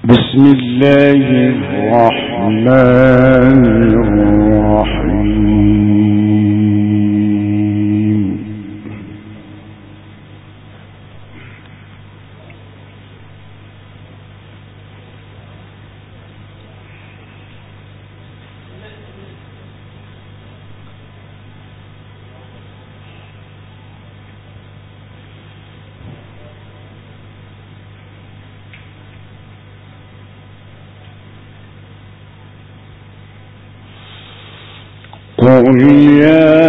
بسم الله الرحمن الرحيم. قل يا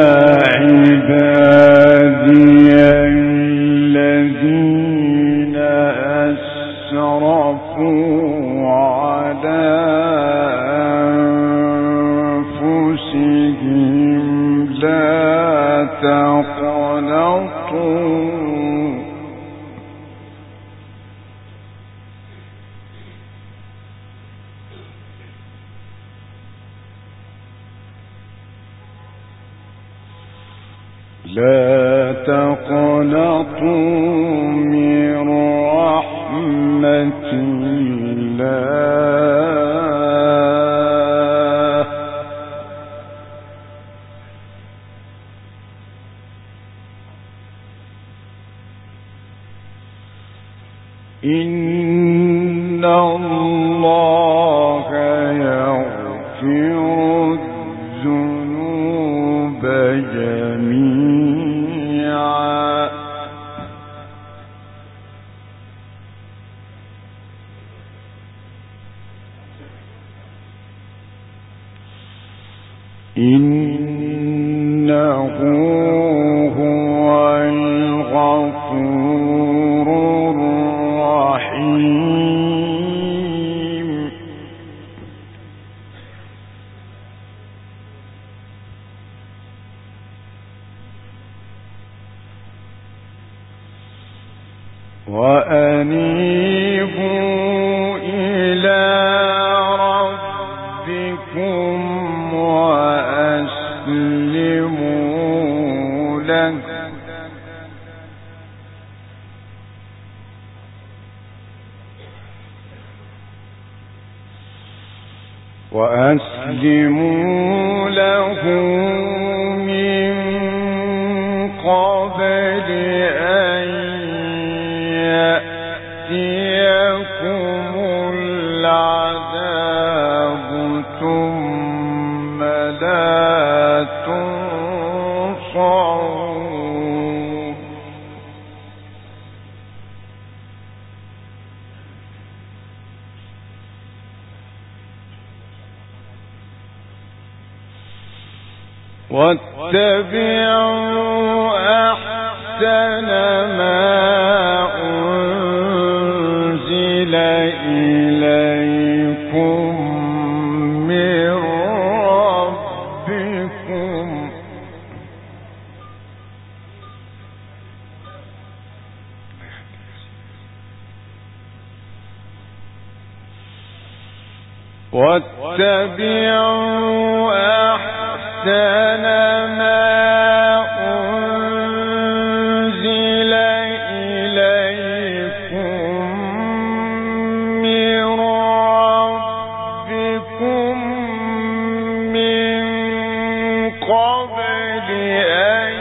عبادي الذين أسرفوا على أنفسهم لا تقنطوا من رحمة الله إن الله يغفر الذنوب جميعا إنه هو الغفور الرحيم. وأنيبوا إلى ربكم وأسلموا له من قبل أن يأتيكم العذاب ثم لا تنصرون. واتبعوا أحسن ما أنزل إليكم من ربكم من قبل أن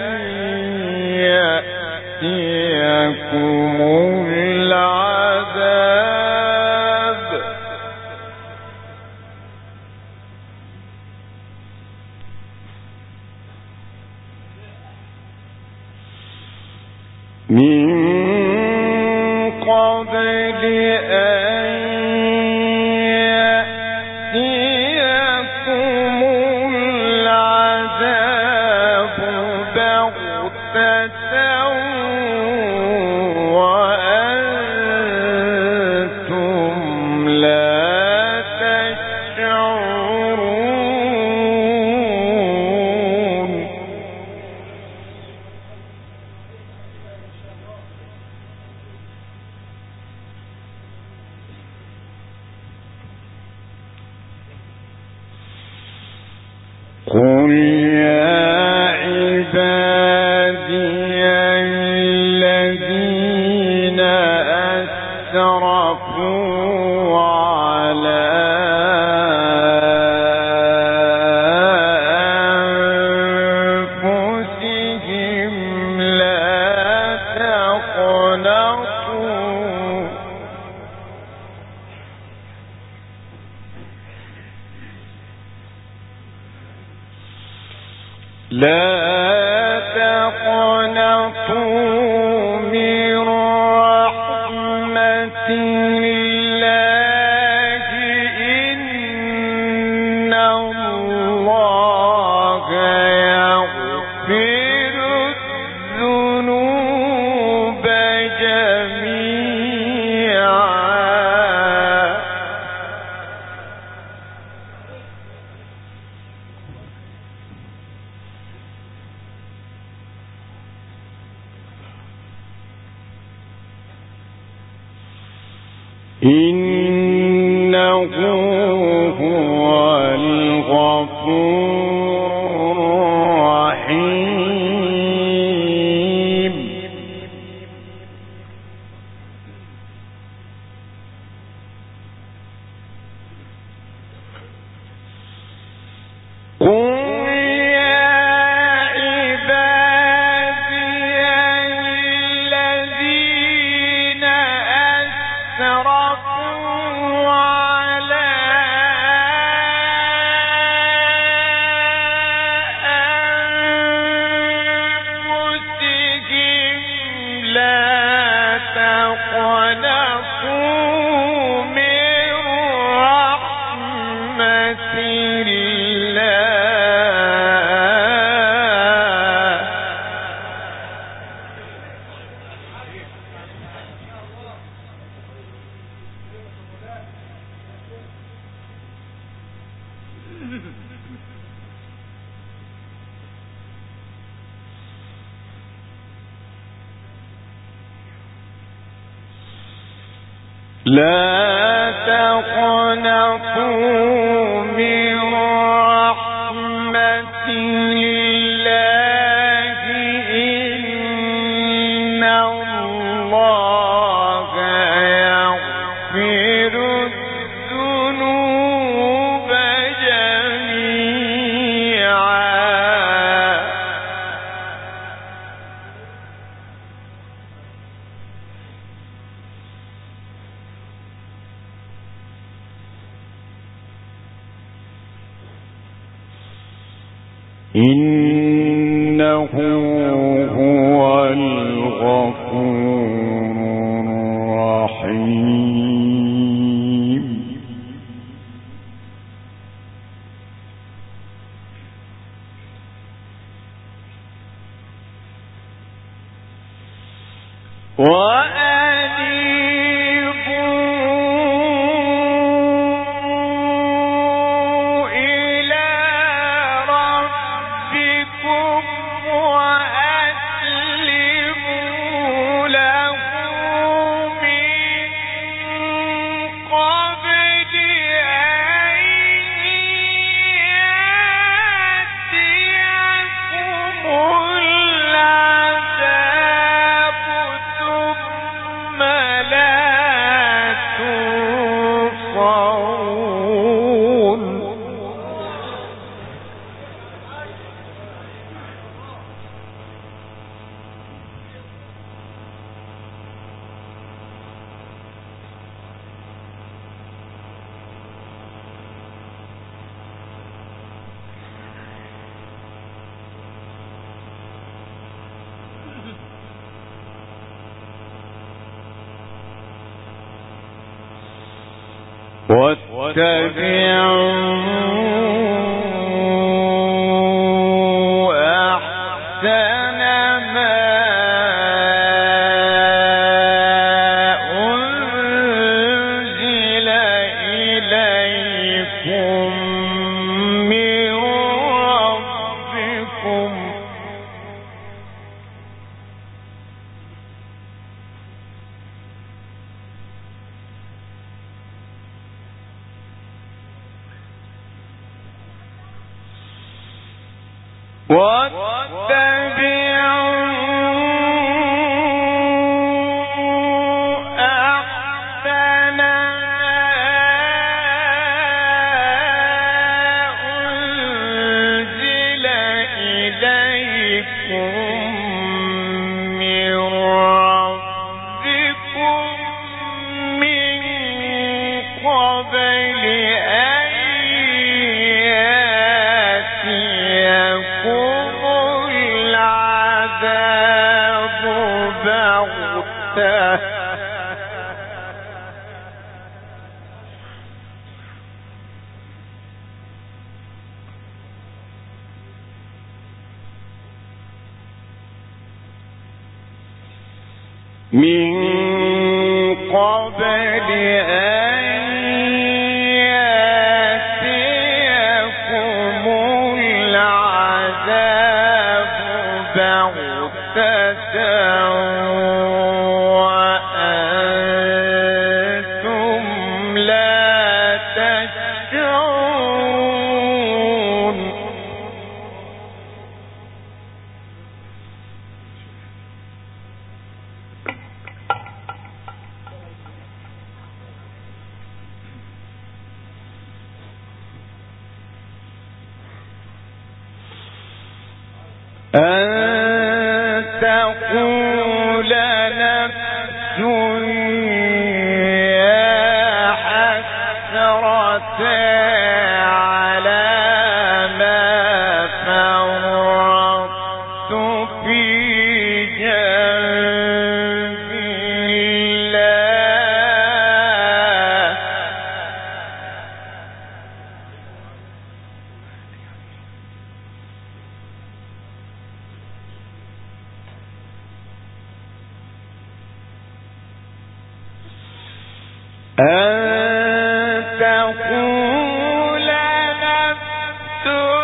يأتيكم العذاب بغتة وأنتم لا تشعرون. قل يا عبادي الذين أسرفوا لا تقنطوا من رحمة الله إن الله يغفر الذنوب جميعا. إنه هو الغفور الرحيم. لا تقنطوا من رحمة الله إن الله يغفر الذنوب جميعا. إنه هو الغفور الرحيم. واتبعوا أحسن ما أنزل إليكم من ربكم من قبل أن يأتيكم العذاب بغتة وأنتم لا تشعرون. أن تقول نفس يا حسرة على ما فرطت في جنب الله. أن تقول نفس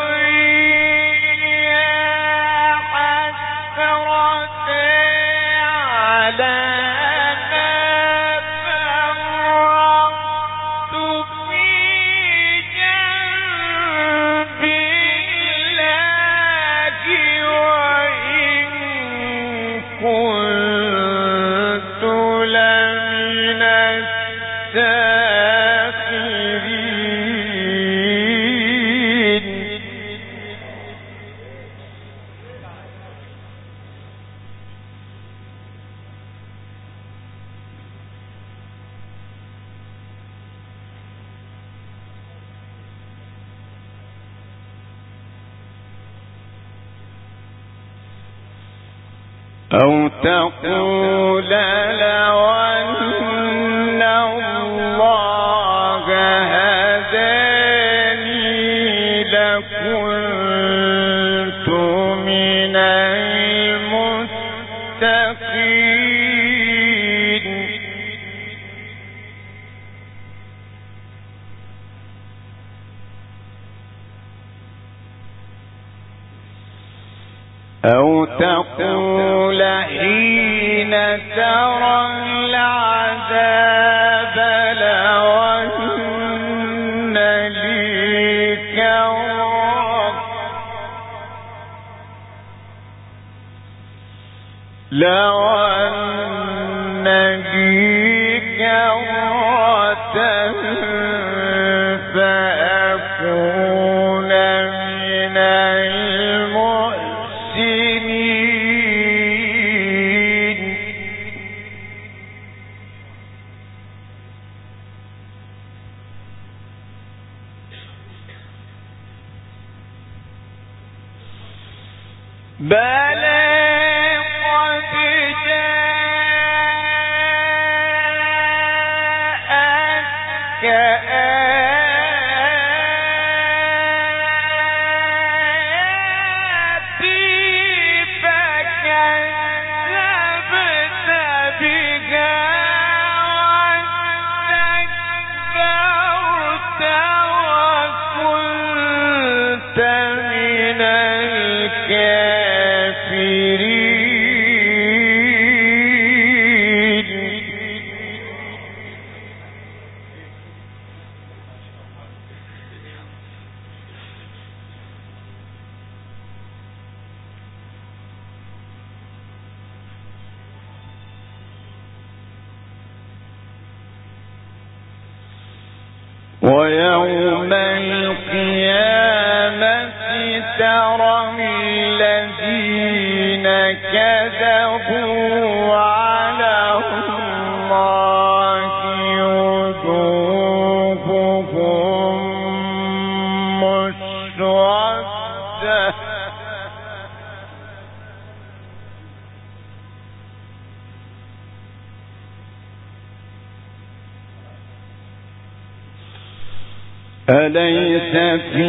يا حسرة على ما فرطت في جنب الله وإن كنت لمن الساخرين. أو تقول لو أن الله هداني لكنت من المتقين. أو تقول حين ترى العذاب لو أن لي كرة فأكون من المحسنين. بلى قد جاءتك آياتي فكذبت بها واستكبرت وكنت من الكافرين. ويوم القيامة ترى الذين كذبوا على الله وجوههم مسودة أليس في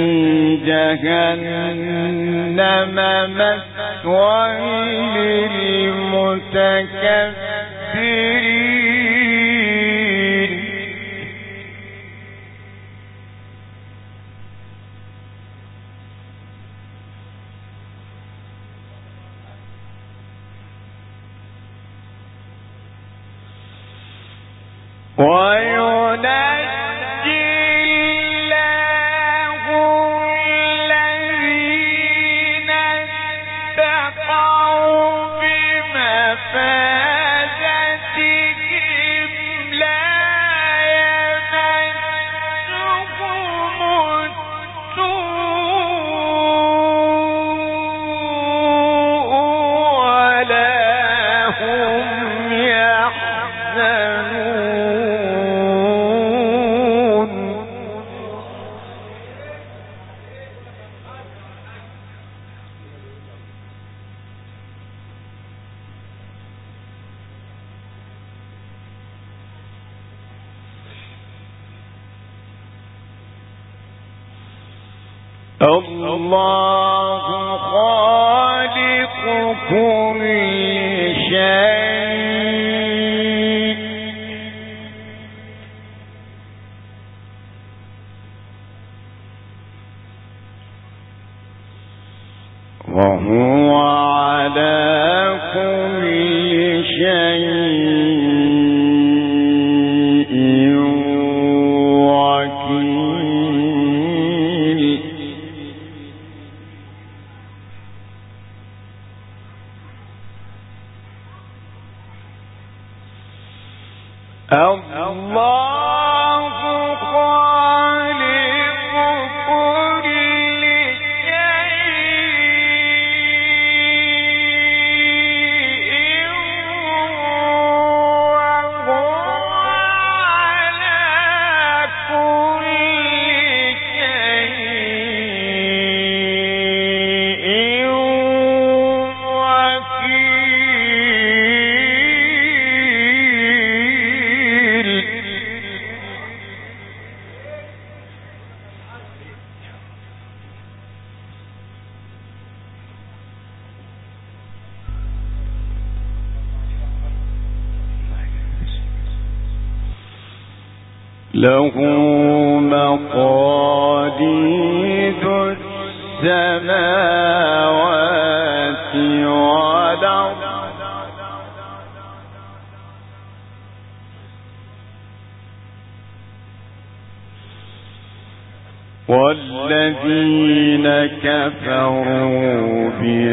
جهنم مثوى للمتكبرين. الله خالق كل شيء وهو على كل شيء الله خالق كل شيء وهو على كل شيء له مقاليد السماوات والأرض والذين كفروا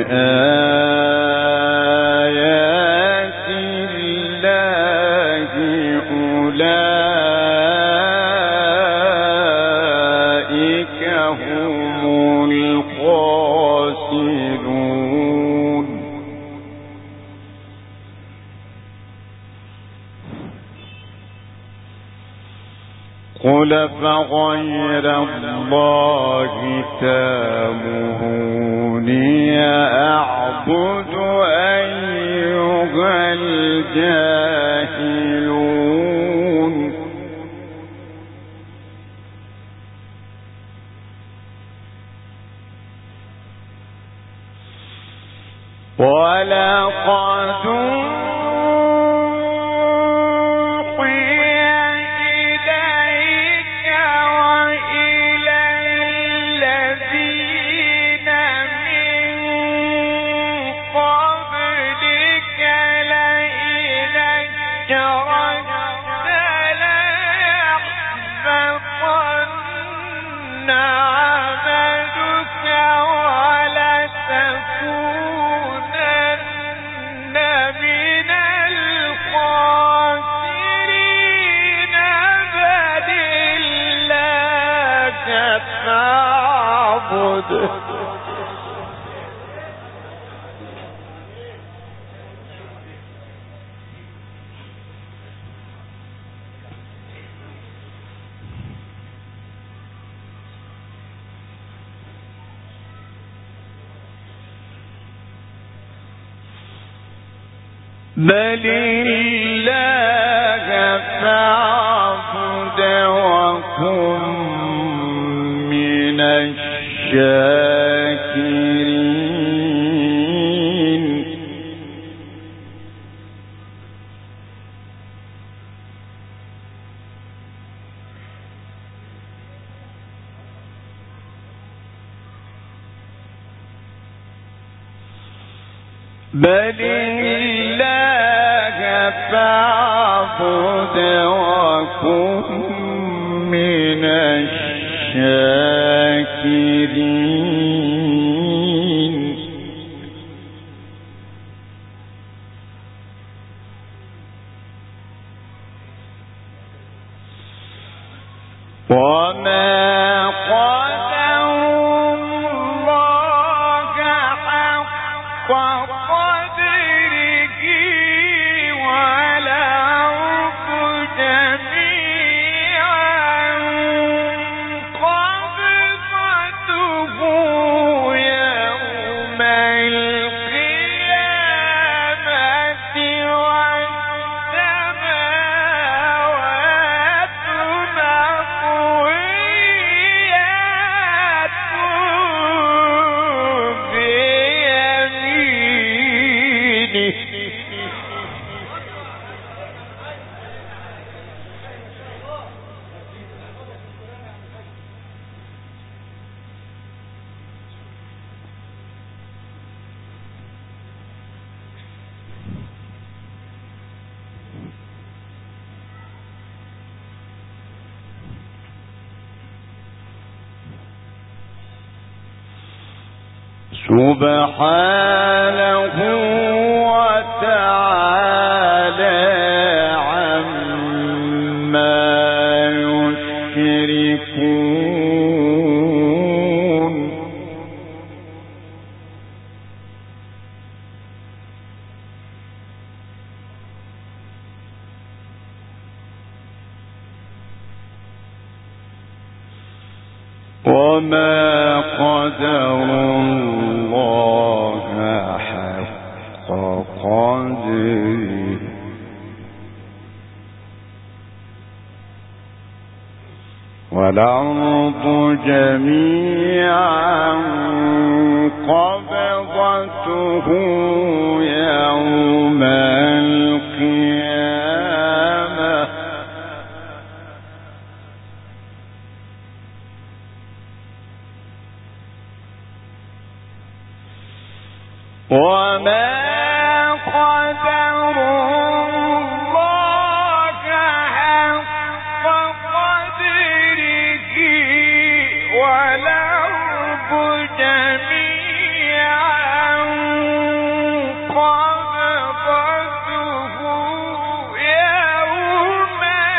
بآيات الله أولئك هم الخاسرون قل فغير الله تأمروني أعبد أيها الجاهلون ولقد بل الله فاعبد وكن من الشاكرين بل الله فاعبد وكن من الشاكرين وما قدروا الله حق قدره والأرض جميعا قبضته يوم القيامة والسماوات مطويات بيمينه سبحانه وتعالى عما يشركون وما قدروا الله حق قدره والأرض جميعا قبضته يوم القيامة وما قدروا الله حق قدره والأرض جميعا قبضته يوم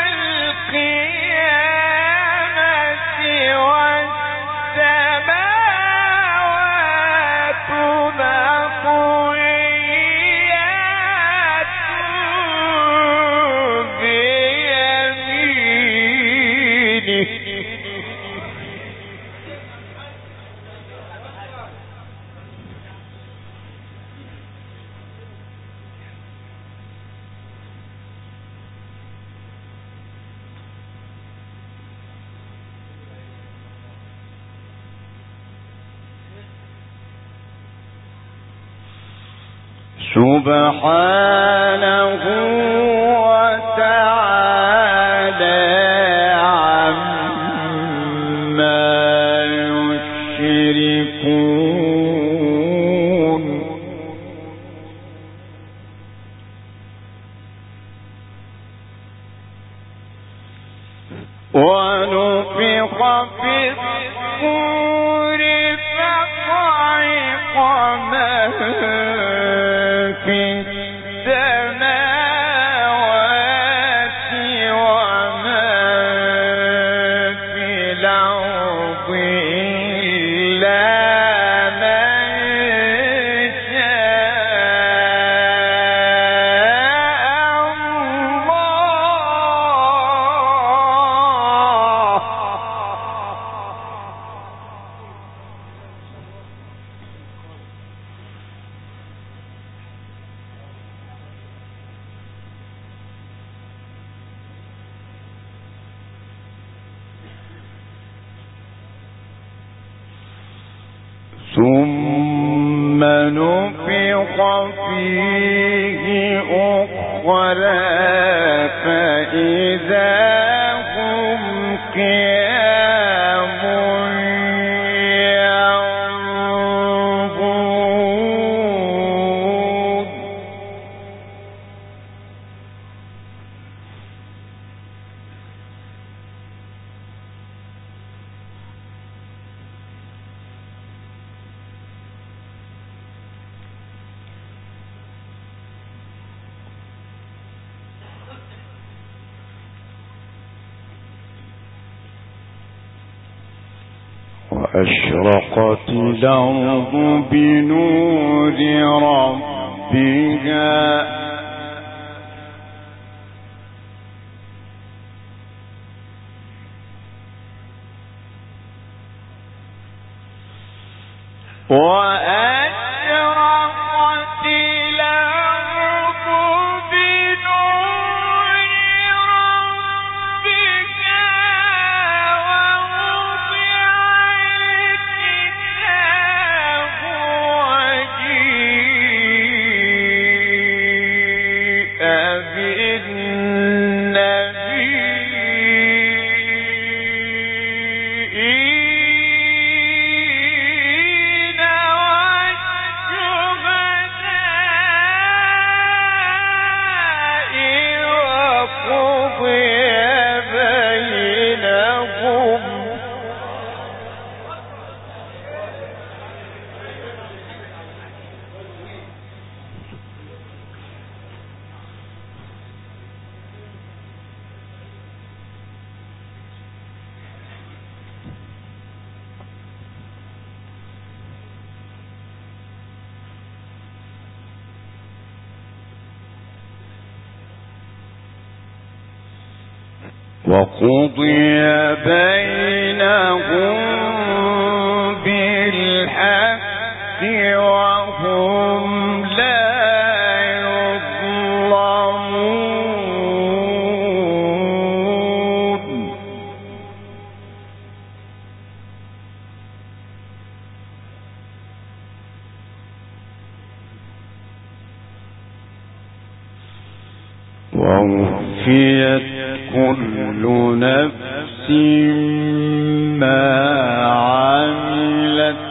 القيامة والسماوات مطويات بيمينه سبحانه وتعالى عما يشركون ونفخ في الصور فصعق من في السماوات ومن في الأرض إلا من شاء الله ثم نفخ فيه أخرى فإذا هم قيام وأشرقت الأرض بنور ربها وأشرقت الأرض بنور ربها ووضع الكتاب وجيء وقضي بينهم بالحق وهم لا يظلمون ووفيت كل نفس ما عملت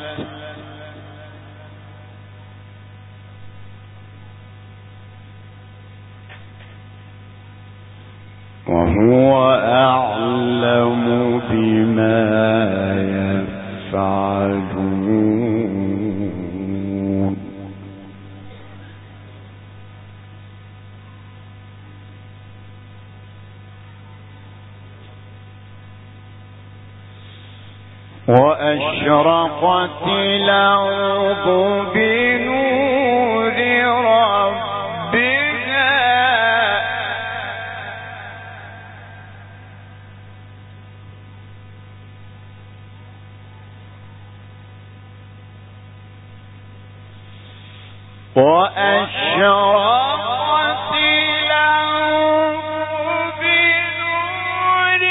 وهو أعلم بما يفعلون وأشرقت الأرض بنور ربها وأشرقت الأرض بنور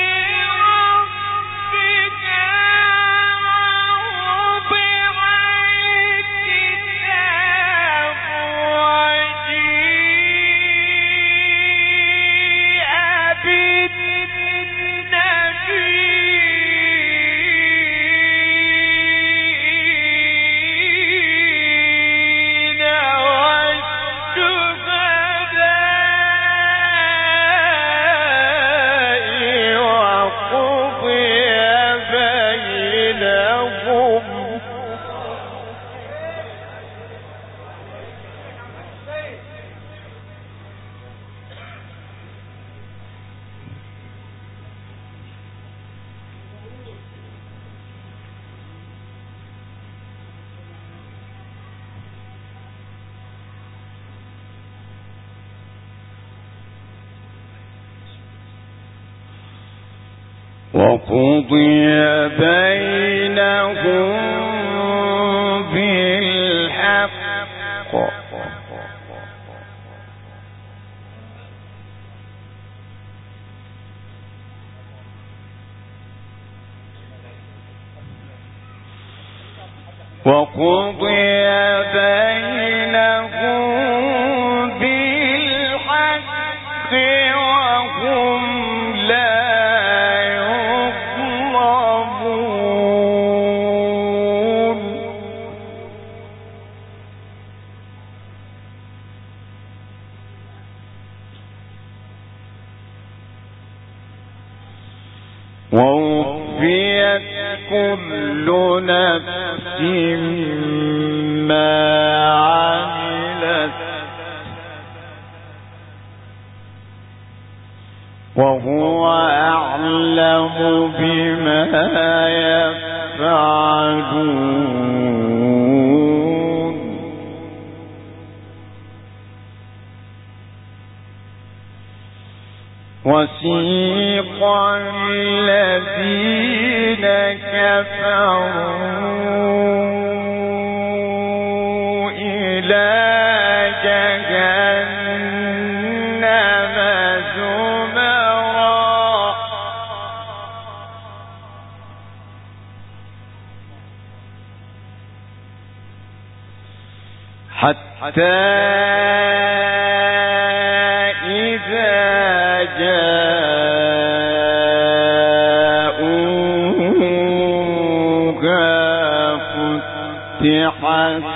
ربها وقضي بينهم بالحق وقضي بينهم بالحق وهم لا ووفيت كل نفس ما عملت وهو أعلم بما يفعلون وسيق الذين كفروا إلى جهنم زمرا حتى فتحت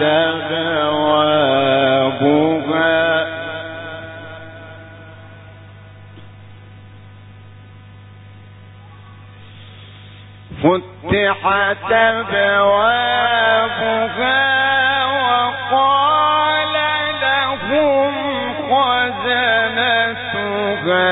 أبوابها وقال لهم خزنتها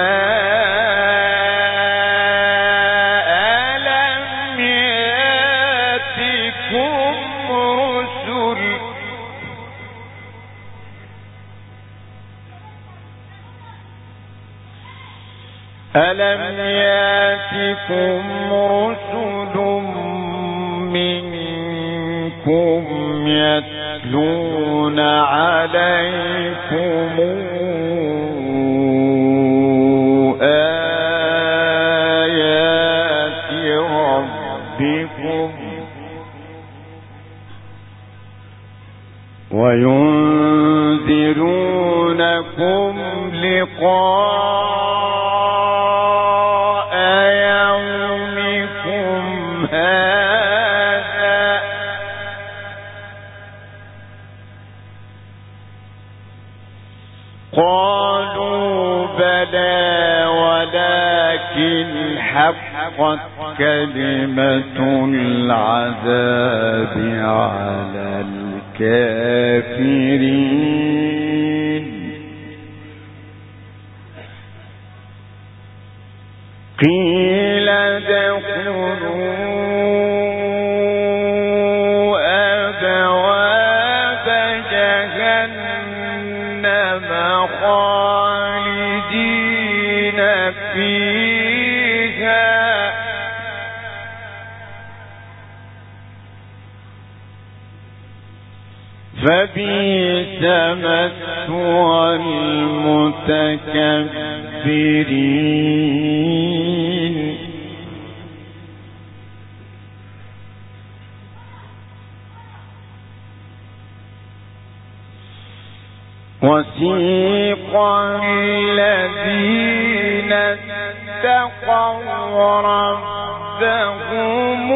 ألم يأتكم رسل منكم يتلون عليكم آيات ربكم وينذرونكم لقاء يومكم هذا قالوا بلى ولكن حقت كلمة العذاب على الكافرين قيل ادخلوا أبواب جهنم خالدين فيها فبئس مثوى المتكبرين وسيق الذين اتقوا ربهم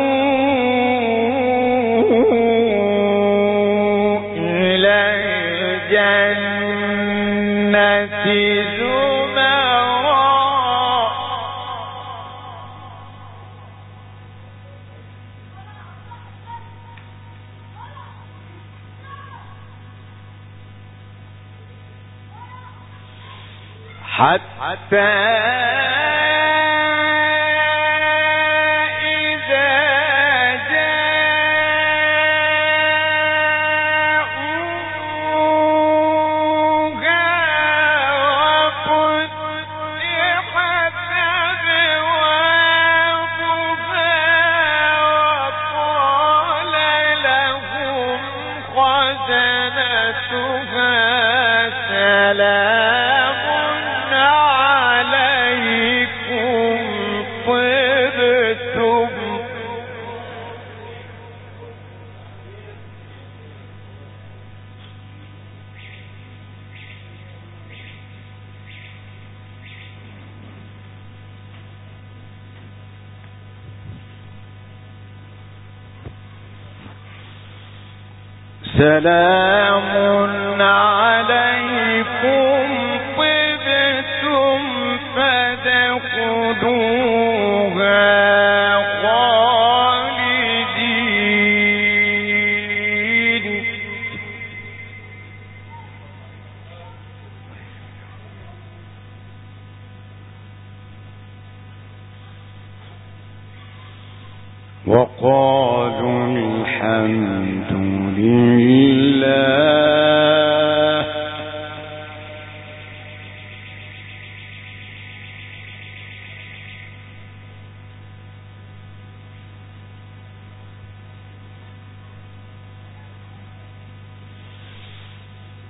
إلى الجنة زمرا حتى إذا جاءوها وفتحت أبوابها وقال لهم خزنتها سلام عليكم طبتم سلام عليكم طبتم فادخلوها خالدين وقالوا الحمد لله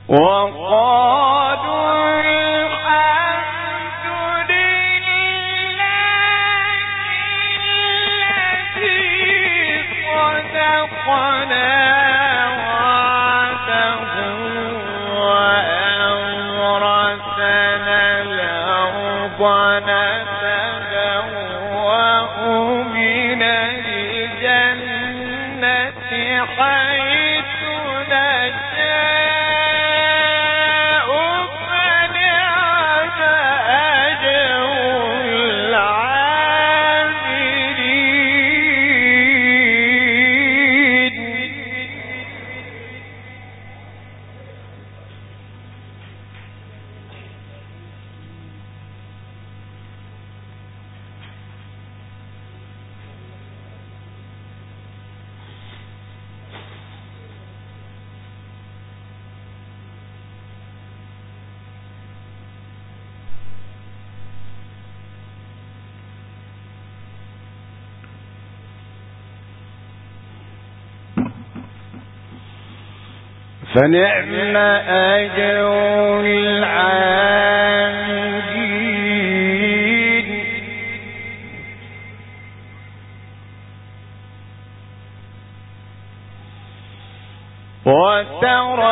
فنعم أجر العاملين وترى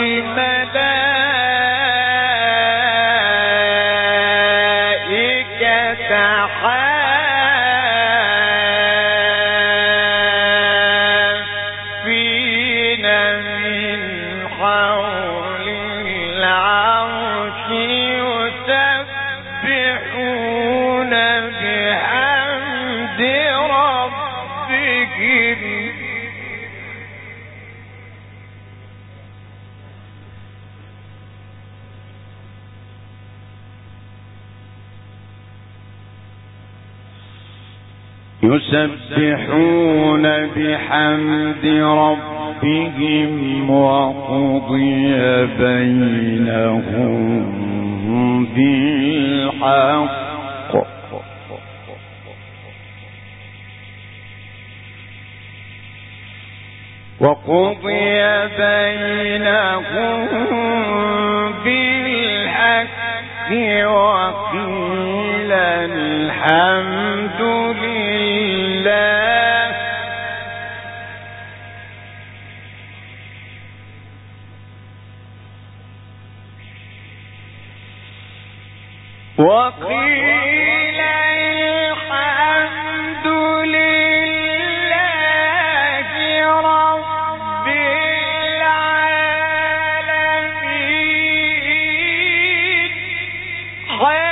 الملائكة حافين من حول العرش يسبحون بحمد ربهم وقضي بينهم بالحق وقيل الحمد لله وقيل الحمد لله رب العالمين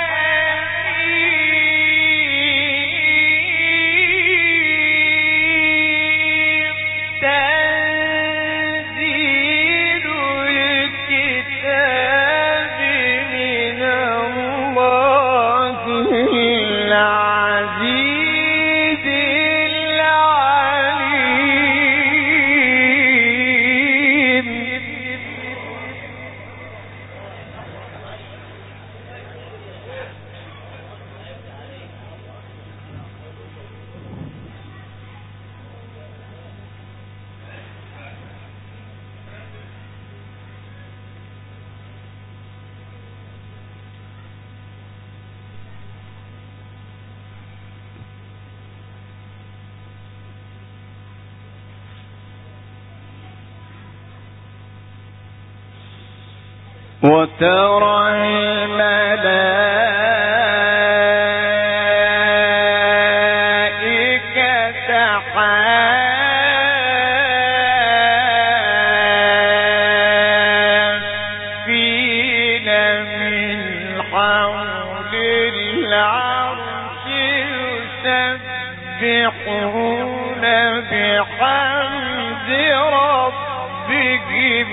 وترى الملائكة حافين من حول العرش يسبحون بحمد ربهم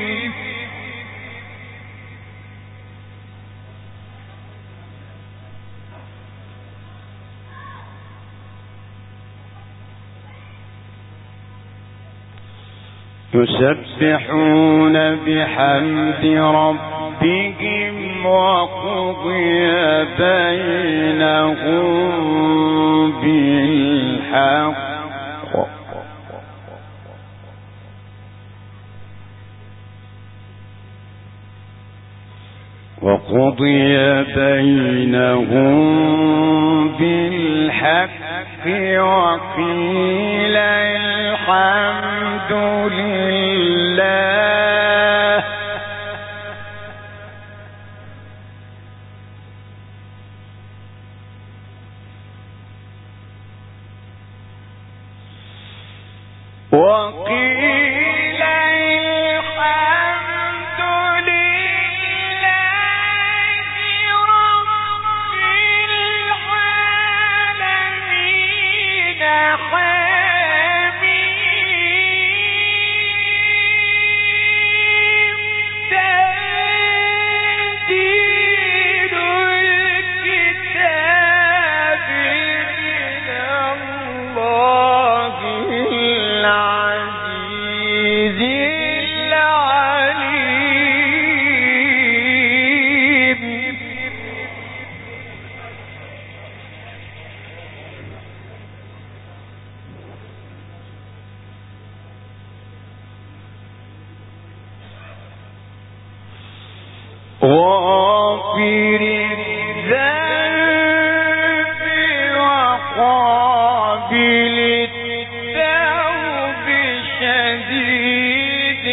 وقضي بينهم بالحق وقضي بينهم بالحق وقيل الحمد لله. وقيل الحمد لله رب العالمين حميم تنزيل الكتاب من الله العزيز العليم. غافر الذنب وقابل التوب شديد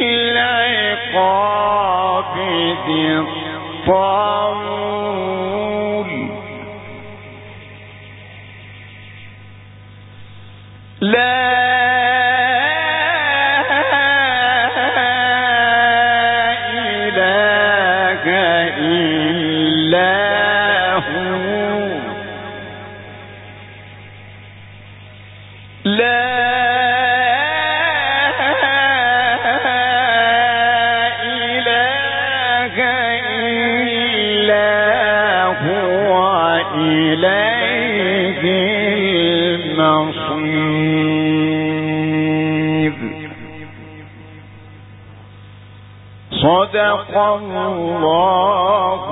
العقاب ذي الطول لا إله إلا هو لا إله إلا هو إليه المصير. صدق الله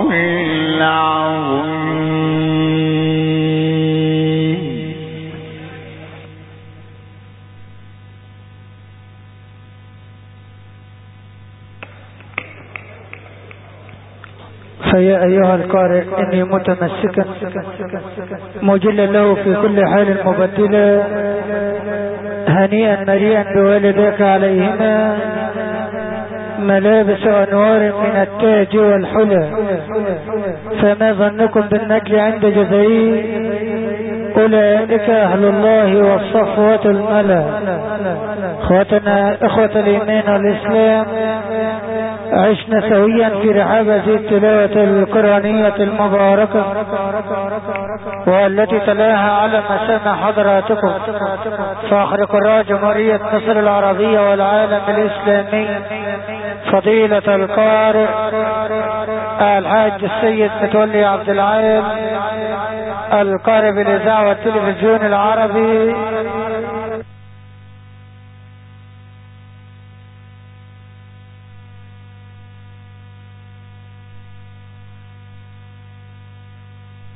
العظيم. فيا أيها القارئ إني متمسكا مجلا له في كل حال مبدلا هنيئا مريئا بوالديك عليهما ملابس أنوار من التاج والحلى. فما ظنكم بالنجل عند جزائه؟ أولئك أهل الله والصفوة الملا. اخوتنا اخوة الإيمان والإسلام، عشنا سويا في رحاب هذه التلاوة القرآنية المباركة والتي تلاها على مسامع حضراتكم فاخر قراء جمهورية مصر العربية والعالم الإسلامي فضيلة القارئ الحاج السيد متولي عبد العال، القارئ بالإذاعة والتلفزيون العربي